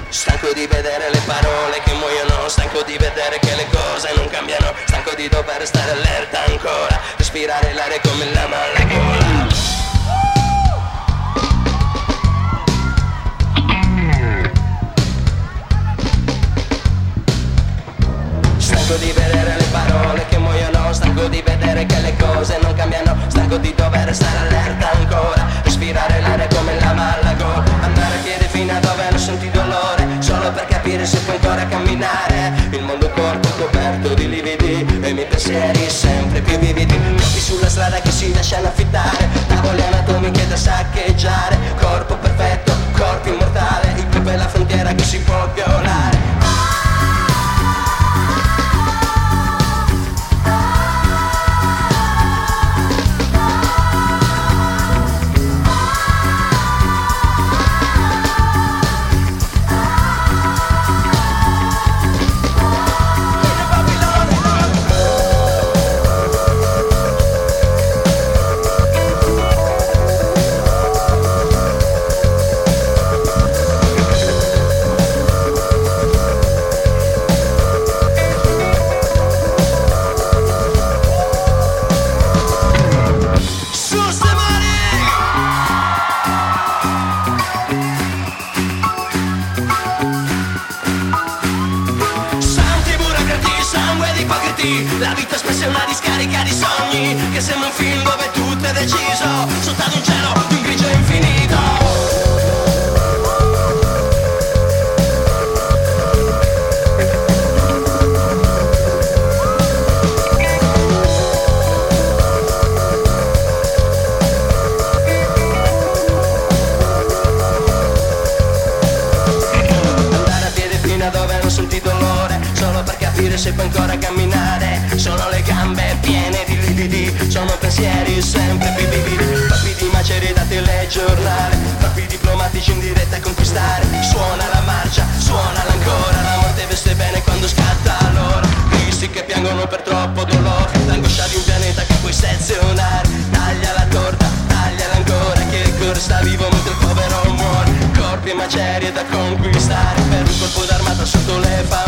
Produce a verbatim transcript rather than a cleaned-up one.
Stanco di vedere le parole che muoiono, stanco di vedere che le cose non cambiano, stanco di dover stare allerta ancora, respirare l'aria come lama alla gola. Stanco di vedere le parole che muoiono, stanco di vedere che le cose non cambiano, stanco di dover stare allerta ancora, respirare l'aria come lama alla gola. Andare a piedi fino a dove non senti dolore, solo per capire se puoi ancora camminare. Il mondo corpo coperto di lividi e i miei pensieri sempre più vividi. Occhi sulla strada che si lasciano affittare, tavole anatomiche da saccheggiare, corpo perfetto, corpo immortale, il club è la frontiera che si può violare. La vita spesso è una discarica di sogni che sembra un film dove tutto è deciso sotto ad un cielo di un grigio infinito. Andare a piedi fino a dove non senti dolore, solo per capire se puoi ancora camminare. Sono le gambe piene di lividi, sono pensieri sempre più vividi, troppi di maceri da telegiornale, troppi diplomatici in diretta a conquistare. Suona la marcia, suonala ancora, la morte veste bene quando scatta l'ora. Cristi che piangono per troppo dolore, l'angoscia di un pianeta che puoi sezionare. Taglia la torta, tagliala ancora, che il cuore sta vivo mentre il povero muore. Corpi e macerie da conquistare, per un colpo d'armata sotto le fame.